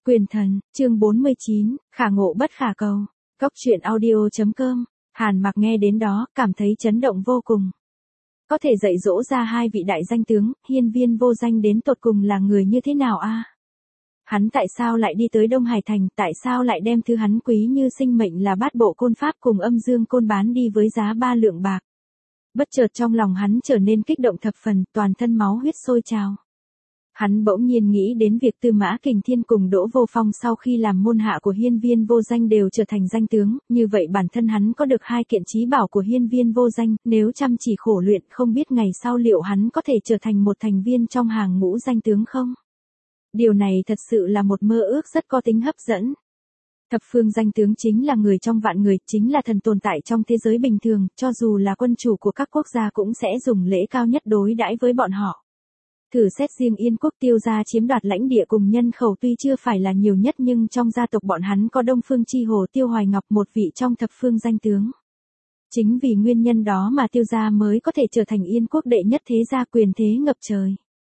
Quyền thần, chương 49, khả ngộ bất khả cầu. Cốc truyện audio.com. Hàn Mặc nghe đến đó, cảm thấy chấn động vô cùng. Có thể dạy dỗ ra hai vị đại danh tướng, hiên viên vô danh đến tột cùng là người như thế nào a? Hắn tại sao lại đi tới Đông Hải Thành, tại sao lại đem thứ hắn quý như sinh mệnh là bát bộ côn pháp cùng âm dương côn bán đi với giá 3 lượng bạc. Bất chợt trong lòng hắn trở nên kích động thập phần, toàn thân máu huyết sôi trào. Hắn bỗng nhiên nghĩ đến việc Tư Mã Kình Thiên cùng Đỗ Vô Phong sau khi làm môn hạ của hiên viên vô danh đều trở thành danh tướng, như vậy bản thân hắn có được hai kiện chí bảo của hiên viên vô danh, nếu chăm chỉ khổ luyện không biết ngày sau liệu hắn có thể trở thành một thành viên trong hàng ngũ danh tướng không? Điều này thật sự là một mơ ước rất có tính hấp dẫn. Thập phương danh tướng chính là người trong vạn người, chính là thần tồn tại trong thế giới bình thường, cho dù là quân chủ của các quốc gia cũng sẽ dùng lễ cao nhất đối đãi với bọn họ. Thử xét riêng Yên quốc Tiêu gia chiếm đoạt lãnh địa cùng nhân khẩu tuy chưa phải là nhiều nhất nhưng trong gia tộc bọn hắn có Đông Phương Chi Hồ Tiêu Hoài Ngọc, một vị trong thập phương danh tướng. Chính vì nguyên nhân đó mà Tiêu gia mới có thể trở thành Yên quốc đệ nhất thế gia, quyền thế ngập trời.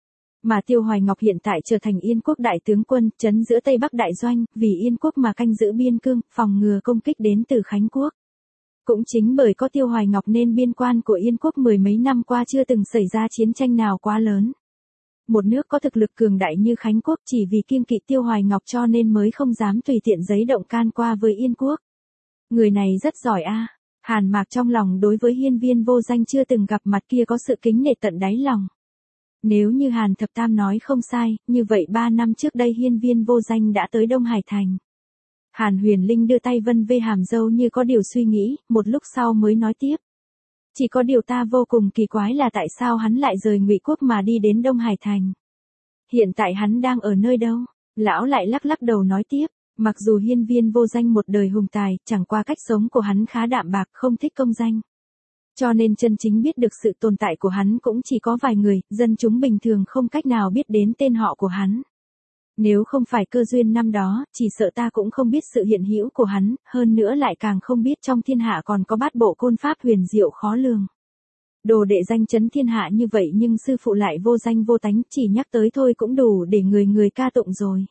Mà Tiêu Hoài Ngọc hiện tại trở thành Yên quốc đại tướng quân, trấn giữa Tây Bắc đại doanh, vì Yên quốc mà canh giữ biên cương, phòng ngừa công kích đến từ Khánh quốc. Cũng chính bởi có Tiêu Hoài Ngọc nên biên quan của Yên quốc mười mấy năm qua chưa từng xảy ra chiến tranh nào quá lớn. Một nước có thực lực cường đại như Khánh quốc chỉ vì kiêng kỵ Tiêu Hoài Ngọc cho nên mới không dám tùy tiện giấy động can qua với Yên quốc. Người này rất giỏi a. Hàn Mạc trong lòng đối với hiên viên vô danh chưa từng gặp mặt kia có sự kính nể tận đáy lòng. Nếu như Hàn Thập Tam nói không sai, như vậy 3 năm trước đây hiên viên vô danh đã tới Đông Hải Thành. Hàn Huyền Linh đưa tay vân vê hàm râu như có điều suy nghĩ, một lúc sau mới nói tiếp. Chỉ có điều ta vô cùng kỳ quái là tại sao hắn lại rời Ngụy quốc mà đi đến Đông Hải Thành. Hiện tại hắn đang ở nơi đâu? Lão lại lắc lắc đầu nói tiếp, mặc dù hiên viên vô danh một đời hùng tài, chẳng qua cách sống của hắn khá đạm bạc, không thích công danh. Cho nên chân chính biết được sự tồn tại của hắn cũng chỉ có vài người, dân chúng bình thường không cách nào biết đến tên họ của hắn. Nếu không phải cơ duyên năm đó, chỉ sợ ta cũng không biết sự hiện hữu của hắn, hơn nữa lại càng không biết trong thiên hạ còn có bát bộ côn pháp huyền diệu khó lường. Đồ đệ danh chấn thiên hạ như vậy nhưng sư phụ lại vô danh vô tánh, chỉ nhắc tới thôi cũng đủ để người người ca tụng rồi.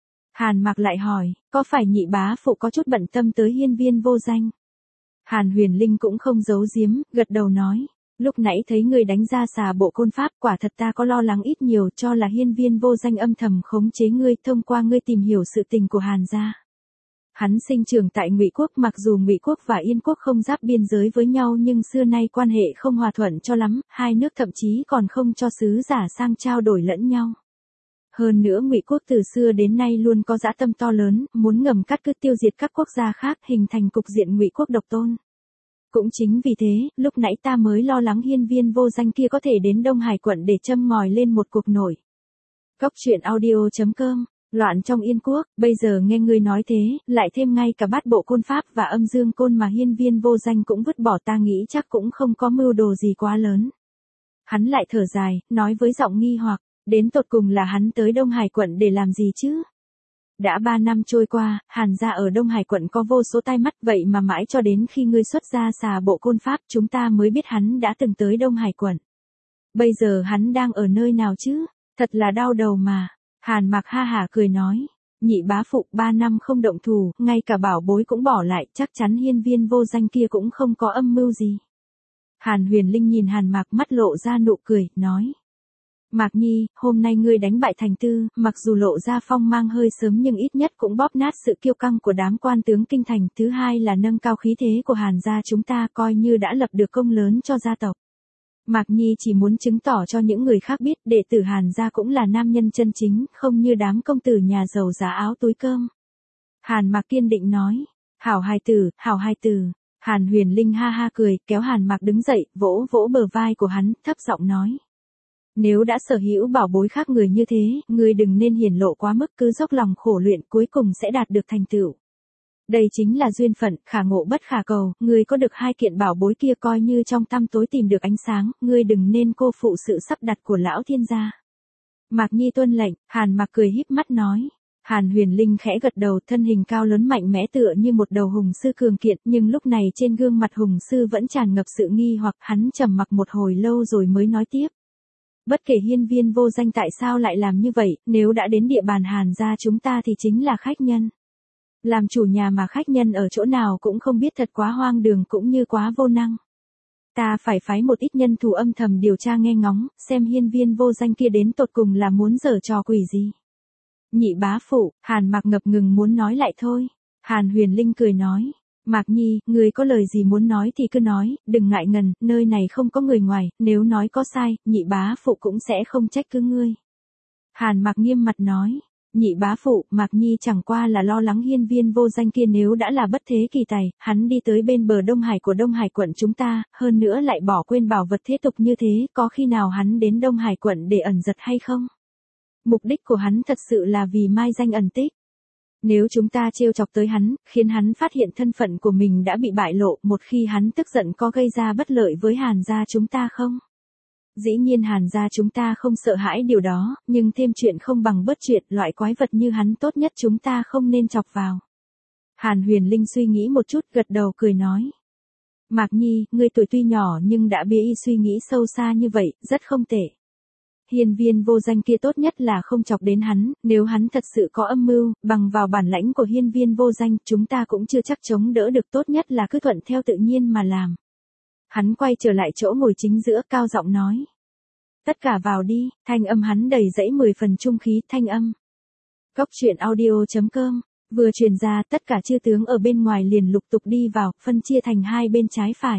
Hàn Mặc lại hỏi, có phải nhị bá phụ có chút bận tâm tới hiên viên vô danh? Hàn Huyền Linh cũng không giấu giếm, gật đầu nói. Lúc nãy thấy người đánh ra xà bộ côn pháp, quả thật ta có lo lắng ít nhiều, cho là hiên viên vô danh âm thầm khống chế ngươi, thông qua ngươi tìm hiểu sự tình của Hàn gia. Hắn sinh trưởng tại Ngụy quốc, mặc dù Ngụy quốc và Yên quốc không giáp biên giới với nhau nhưng xưa nay quan hệ không hòa thuận cho lắm, hai nước thậm chí còn không cho sứ giả sang trao đổi lẫn nhau. Hơn nữa Ngụy quốc từ xưa đến nay luôn có dã tâm to lớn, muốn ngầm cắt cứ tiêu diệt các quốc gia khác, hình thành cục diện Ngụy quốc độc tôn. Cũng chính vì thế, lúc nãy ta mới lo lắng hiên viên vô danh kia có thể đến Đông Hải quận để châm ngòi lên một cuộc nổi. Cốc truyện audio.com. Loạn trong Yên quốc, bây giờ nghe ngươi nói thế, lại thêm ngay cả bát bộ côn pháp và âm dương côn mà hiên viên vô danh cũng vứt bỏ, ta nghĩ chắc cũng không có mưu đồ gì quá lớn. Hắn lại thở dài, nói với giọng nghi hoặc, đến tột cùng là hắn tới Đông Hải quận để làm gì chứ? Đã 3 năm trôi qua, Hàn gia ở Đông Hải quận có vô số tai mắt, vậy mà mãi cho đến khi ngươi xuất ra xà bộ côn pháp chúng ta mới biết hắn đã từng tới Đông Hải quận. Bây giờ hắn đang ở nơi nào chứ? Thật là đau đầu mà. Hàn Mặc ha hả cười nói, nhị bá phụ 3 năm không động thủ, ngay cả bảo bối cũng bỏ lại, chắc chắn hiên viên vô danh kia cũng không có âm mưu gì. Hàn Huyền Linh nhìn Hàn Mặc mắt lộ ra nụ cười, nói. Mạc Nhi, hôm nay ngươi đánh bại Thành Tư, mặc dù lộ ra phong mang hơi sớm nhưng ít nhất cũng bóp nát sự kiêu căng của đám quan tướng kinh thành. Thứ hai là nâng cao khí thế của Hàn gia chúng ta, coi như đã lập được công lớn cho gia tộc. Mạc Nhi chỉ muốn chứng tỏ cho những người khác biết đệ tử Hàn gia cũng là nam nhân chân chính, không như đám công tử nhà giàu giá áo túi cơm. Hàn Mạc kiên định nói, hảo hài tử, hảo hài tử. Hàn Huyền Linh ha ha cười, kéo Hàn Mạc đứng dậy, vỗ vỗ bờ vai của hắn, thấp giọng nói. Nếu đã sở hữu bảo bối khác người như thế, ngươi đừng nên hiển lộ quá mức, cứ dốc lòng khổ luyện cuối cùng sẽ đạt được thành tựu. Đây chính là duyên phận, khả ngộ bất khả cầu, ngươi có được hai kiện bảo bối kia coi như trong tăm tối tìm được ánh sáng, ngươi đừng nên cô phụ sự sắp đặt của lão thiên gia. Mạc Nhi tuân lệnh, Hàn Mặc cười híp mắt nói. Hàn Huyền Linh khẽ gật đầu, thân hình cao lớn mạnh mẽ tựa như một đầu hùng sư cường kiện, nhưng lúc này trên gương mặt hùng sư vẫn tràn ngập sự nghi hoặc, hắn trầm mặc một hồi lâu rồi mới nói tiếp. Bất kể hiên viên vô danh tại sao lại làm như vậy, nếu đã đến địa bàn Hàn gia chúng ta thì chính là khách nhân. Làm chủ nhà mà khách nhân ở chỗ nào cũng không biết thật quá hoang đường cũng như quá vô năng. Ta phải phái một ít nhân thủ âm thầm điều tra nghe ngóng, xem hiên viên vô danh kia đến tột cùng là muốn giở trò quỷ gì. Nhị bá phụ, Hàn Mặc ngập ngừng muốn nói lại thôi. Hàn Huyền Linh cười nói. Mạc Nhi, người có lời gì muốn nói thì cứ nói, đừng ngại ngần, nơi này không có người ngoài, nếu nói có sai, nhị bá phụ cũng sẽ không trách cứ ngươi. Hàn Mặc nghiêm mặt nói. Nhị bá phụ, Mạc Nhi chẳng qua là lo lắng hiên viên vô danh kia nếu đã là bất thế kỳ tài, hắn đi tới bên bờ Đông Hải của Đông Hải quận chúng ta, hơn nữa lại bỏ quên bảo vật thế tục như thế, có khi nào hắn đến Đông Hải quận để ẩn giật hay không? Mục đích của hắn thật sự là vì mai danh ẩn tích. Nếu chúng ta trêu chọc tới hắn, khiến hắn phát hiện thân phận của mình đã bị bại lộ, một khi hắn tức giận có gây ra bất lợi với Hàn gia chúng ta không? Dĩ nhiên Hàn gia chúng ta không sợ hãi điều đó, nhưng thêm chuyện không bằng bớt chuyện, loại quái vật như hắn tốt nhất chúng ta không nên chọc vào. Hàn Huyền Linh suy nghĩ một chút gật đầu cười nói. Mạc Nhi, ngươi tuổi tuy nhỏ nhưng đã biết suy nghĩ sâu xa như vậy, rất không tệ. Hiên viên vô danh kia tốt nhất là không chọc đến hắn, nếu hắn thật sự có âm mưu, bằng vào bản lãnh của hiên viên vô danh, chúng ta cũng chưa chắc chống đỡ được, tốt nhất là cứ thuận theo tự nhiên mà làm. Hắn quay trở lại chỗ ngồi chính giữa cao giọng nói. Tất cả vào đi, thanh âm hắn đầy dẫy 10 phần trung khí, thanh âm. Cốc truyện audio.com, vừa truyền ra tất cả chư tướng ở bên ngoài liền lục tục đi vào, phân chia thành hai bên trái phải.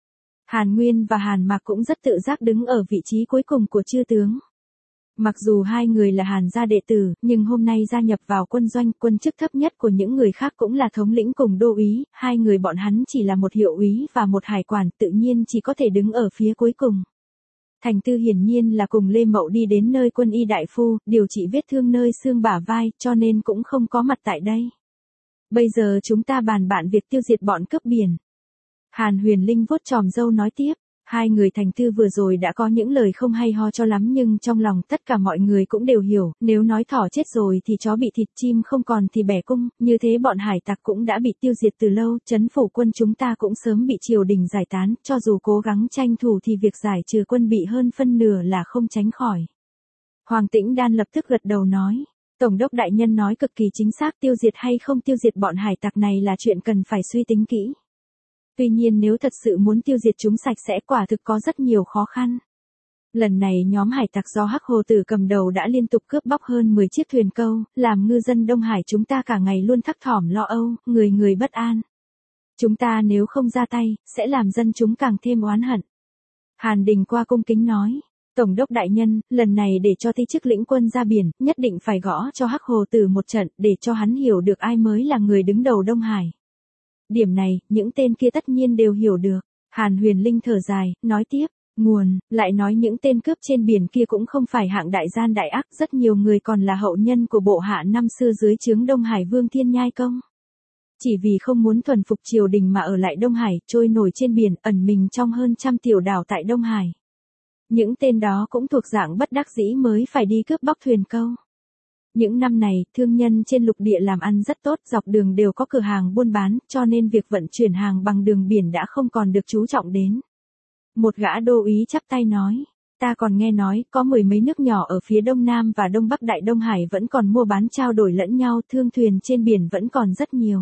Hàn Nguyên và Hàn Mạc cũng rất tự giác đứng ở vị trí cuối cùng của chư tướng. Mặc dù hai người là Hàn gia đệ tử, nhưng hôm nay gia nhập vào quân doanh, quân chức thấp nhất của những người khác cũng là thống lĩnh cùng đô úy, hai người bọn hắn chỉ là một hiệu úy và một hải quản, tự nhiên chỉ có thể đứng ở phía cuối cùng. Thành Tư hiển nhiên là cùng Lê Mậu đi đến nơi quân y đại phu, điều trị vết thương nơi xương bả vai, cho nên cũng không có mặt tại đây. Bây giờ chúng ta bàn bạn việc tiêu diệt bọn cướp biển. Hàn Huyền Linh vuốt chòm râu nói tiếp, hai người Thành Tư vừa rồi đã có những lời không hay ho cho lắm nhưng trong lòng tất cả mọi người cũng đều hiểu, nếu nói thỏ chết rồi thì chó bị thịt, chim không còn thì bẻ cung, như thế bọn hải tặc cũng đã bị tiêu diệt từ lâu, trấn phủ quân chúng ta cũng sớm bị triều đình giải tán, cho dù cố gắng tranh thủ thì việc giải trừ quân bị hơn phân nửa là không tránh khỏi. Hoàng Tĩnh Đan lập tức gật đầu nói. Tổng đốc đại nhân nói cực kỳ chính xác, tiêu diệt hay không tiêu diệt bọn hải tặc này là chuyện cần phải suy tính kỹ. Tuy nhiên nếu thật sự muốn tiêu diệt chúng sạch sẽ quả thực có rất nhiều khó khăn. Lần này nhóm hải tặc do Hắc Hồ Tử cầm đầu đã liên tục cướp bóc hơn 10 chiếc thuyền câu, làm ngư dân Đông Hải chúng ta cả ngày luôn thấp thỏm lo âu, người người bất an. Chúng ta nếu không ra tay, sẽ làm dân chúng càng thêm oán hận. Hàn Đình qua cung kính nói. Tổng đốc đại nhân, lần này để cho ti chức lĩnh quân ra biển, nhất định phải gõ cho Hắc Hồ Tử một trận, để cho hắn hiểu được ai mới là người đứng đầu Đông Hải. Điểm này, những tên kia tất nhiên đều hiểu được. Hàn Huyền Linh thở dài, nói tiếp, nguồn, lại nói những tên cướp trên biển kia cũng không phải hạng đại gian đại ác, rất nhiều người còn là hậu nhân của bộ hạ năm xưa dưới trướng Đông Hải Vương Thiên Nhai Công. Chỉ vì không muốn thuần phục triều đình mà ở lại Đông Hải, trôi nổi trên biển, ẩn mình trong hơn trăm tiểu đảo tại Đông Hải. Những tên đó cũng thuộc dạng bất đắc dĩ mới phải đi cướp bóc thuyền câu. Những năm này, thương nhân trên lục địa làm ăn rất tốt, dọc đường đều có cửa hàng buôn bán, cho nên việc vận chuyển hàng bằng đường biển đã không còn được chú trọng đến. Một gã đô úy chắp tay nói, ta còn nghe nói, có mười mấy nước nhỏ ở phía đông nam và đông bắc Đại Đông Hải vẫn còn mua bán trao đổi lẫn nhau, thương thuyền trên biển vẫn còn rất nhiều.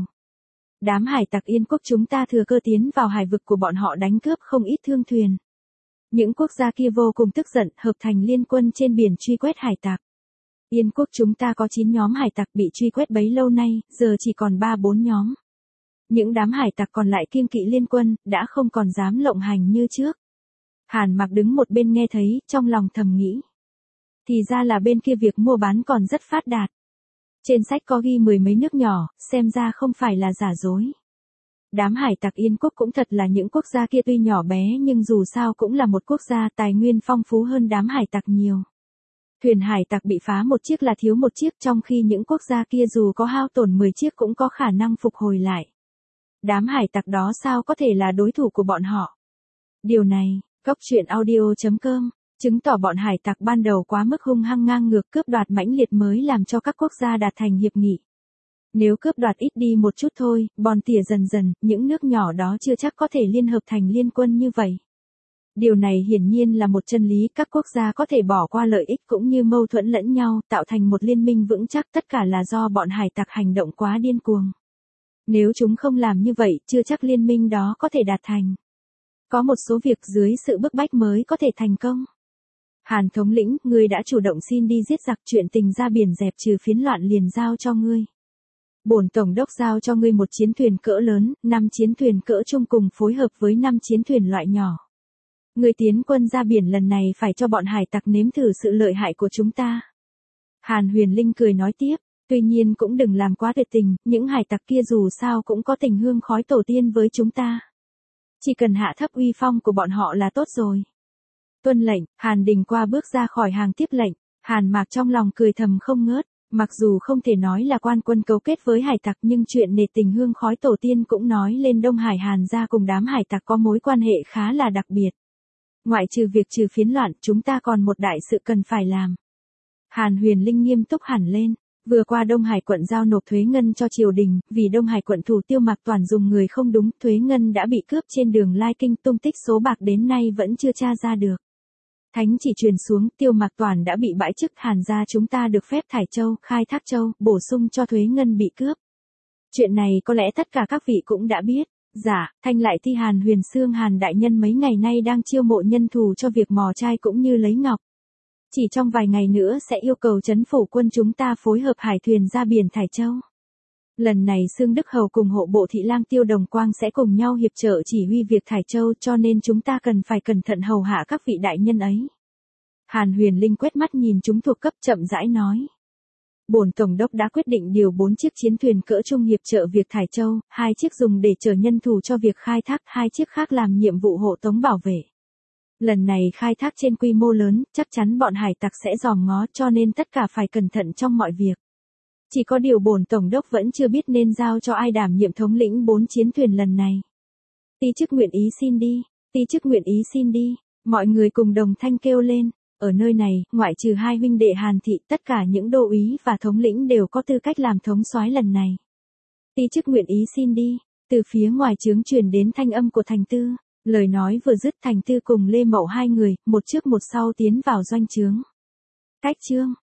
Đám hải tặc Yên quốc chúng ta thừa cơ tiến vào hải vực của bọn họ đánh cướp không ít thương thuyền. Những quốc gia kia vô cùng tức giận, hợp thành liên quân trên biển truy quét hải tặc. Yên quốc chúng ta có 9 nhóm hải tặc bị truy quét bấy lâu nay, giờ chỉ còn 3-4 nhóm. Những đám hải tặc còn lại kiêng kỵ liên quân, đã không còn dám lộng hành như trước. Hàn Mặc đứng một bên nghe thấy, trong lòng thầm nghĩ. Thì ra là bên kia việc mua bán còn rất phát đạt. Trên sách có ghi mười mấy nước nhỏ, xem ra không phải là giả dối. Đám hải tặc Yên quốc cũng thật là những quốc gia kia tuy nhỏ bé nhưng dù sao cũng là một quốc gia tài nguyên phong phú hơn đám hải tặc nhiều. Thuyền hải tặc bị phá một chiếc là thiếu một chiếc, trong khi những quốc gia kia dù có hao tổn 10 chiếc cũng có khả năng phục hồi lại. Đám hải tặc đó sao có thể là đối thủ của bọn họ? Điều này, Cốc truyện audio.com, chứng tỏ bọn hải tặc ban đầu quá mức hung hăng ngang ngược cướp đoạt mãnh liệt mới làm cho các quốc gia đạt thành hiệp nghị. Nếu cướp đoạt ít đi một chút thôi, bòn tỉa dần dần, những nước nhỏ đó chưa chắc có thể liên hợp thành liên quân như vậy. Điều này hiển nhiên là một chân lý, các quốc gia có thể bỏ qua lợi ích cũng như mâu thuẫn lẫn nhau, tạo thành một liên minh vững chắc, tất cả là do bọn hải tặc hành động quá điên cuồng. Nếu chúng không làm như vậy, chưa chắc liên minh đó có thể đạt thành. Có một số việc dưới sự bức bách mới có thể thành công. Hàn thống lĩnh, ngươi đã chủ động xin đi giết giặc, chuyện tình ra biển dẹp trừ phiến loạn liền giao cho ngươi. Bổn tổng đốc giao cho ngươi một chiến thuyền cỡ lớn, 5 chiến thuyền cỡ trung cùng phối hợp với 5 chiến thuyền loại nhỏ. Ngươi tiến quân ra biển lần này phải cho bọn hải tặc nếm thử sự lợi hại của chúng ta. Hàn Huyền Linh cười nói tiếp, tuy nhiên cũng đừng làm quá tuyệt tình, những hải tặc kia dù sao cũng có tình hương khói tổ tiên với chúng ta. Chỉ cần hạ thấp uy phong của bọn họ là tốt rồi. Tuân lệnh, Hàn Đình qua bước ra khỏi hàng tiếp lệnh, Hàn Mạc trong lòng cười thầm không ngớt, mặc dù không thể nói là quan quân cấu kết với hải tặc nhưng chuyện nể tình hương khói tổ tiên cũng nói lên Đông Hải Hàn gia cùng đám hải tặc có mối quan hệ khá là đặc biệt. Ngoại trừ việc trừ phiến loạn, chúng ta còn một đại sự cần phải làm. Hàn Huyền Linh nghiêm túc hẳn lên. Vừa qua Đông Hải quận giao nộp thuế ngân cho triều đình, vì Đông Hải quận thủ Tiêu Mạc Toản dùng người không đúng, thuế ngân đã bị cướp trên đường Lai Kinh, tung tích số bạc đến nay vẫn chưa tra ra được. Thánh chỉ truyền xuống, Tiêu Mạc Toản đã bị bãi chức, Hàn gia chúng ta được phép thải châu, khai thác châu, bổ sung cho thuế ngân bị cướp. Chuyện này có lẽ tất cả các vị cũng đã biết. Dạ, Thanh lại thi Hàn Huyền Xương Hàn đại nhân mấy ngày nay đang chiêu mộ nhân thủ cho việc mò trai cũng như lấy ngọc. Chỉ trong vài ngày nữa sẽ yêu cầu trấn phủ quân chúng ta phối hợp hải thuyền ra biển thải châu. Lần này Xương Đức Hầu cùng hộ bộ thị lang Tiêu Đồng Quang sẽ cùng nhau hiệp trợ chỉ huy việc thải châu, cho nên chúng ta cần phải cẩn thận hầu hạ các vị đại nhân ấy. Hàn Huyền Linh quét mắt nhìn chúng thuộc cấp chậm rãi nói. Bổn tổng đốc đã quyết định điều 4 chiếc chiến thuyền cỡ trung hiệp trợ việc thải châu, 2 chiếc dùng để chở nhân thủ cho việc khai thác, 2 chiếc khác làm nhiệm vụ hộ tống bảo vệ. Lần này khai thác trên quy mô lớn, chắc chắn bọn hải tặc sẽ dòm ngó, cho nên tất cả phải cẩn thận trong mọi việc. Chỉ có điều bổn tổng đốc vẫn chưa biết nên giao cho ai đảm nhiệm thống lĩnh 4 chiến thuyền lần này. Ti chức nguyện ý xin đi, ti chức nguyện ý xin đi, mọi người cùng đồng thanh kêu lên. Ở nơi này, ngoại trừ 2 huynh đệ Hàn thị, tất cả những đô úy và thống lĩnh đều có tư cách làm thống soái lần này. Ti chức nguyện ý xin đi, từ phía ngoài trướng truyền đến thanh âm của Thành Tư. Lời nói vừa dứt, Thành Tư cùng Lê Mậu 2 người, một trước một sau tiến vào doanh trướng. Cách chương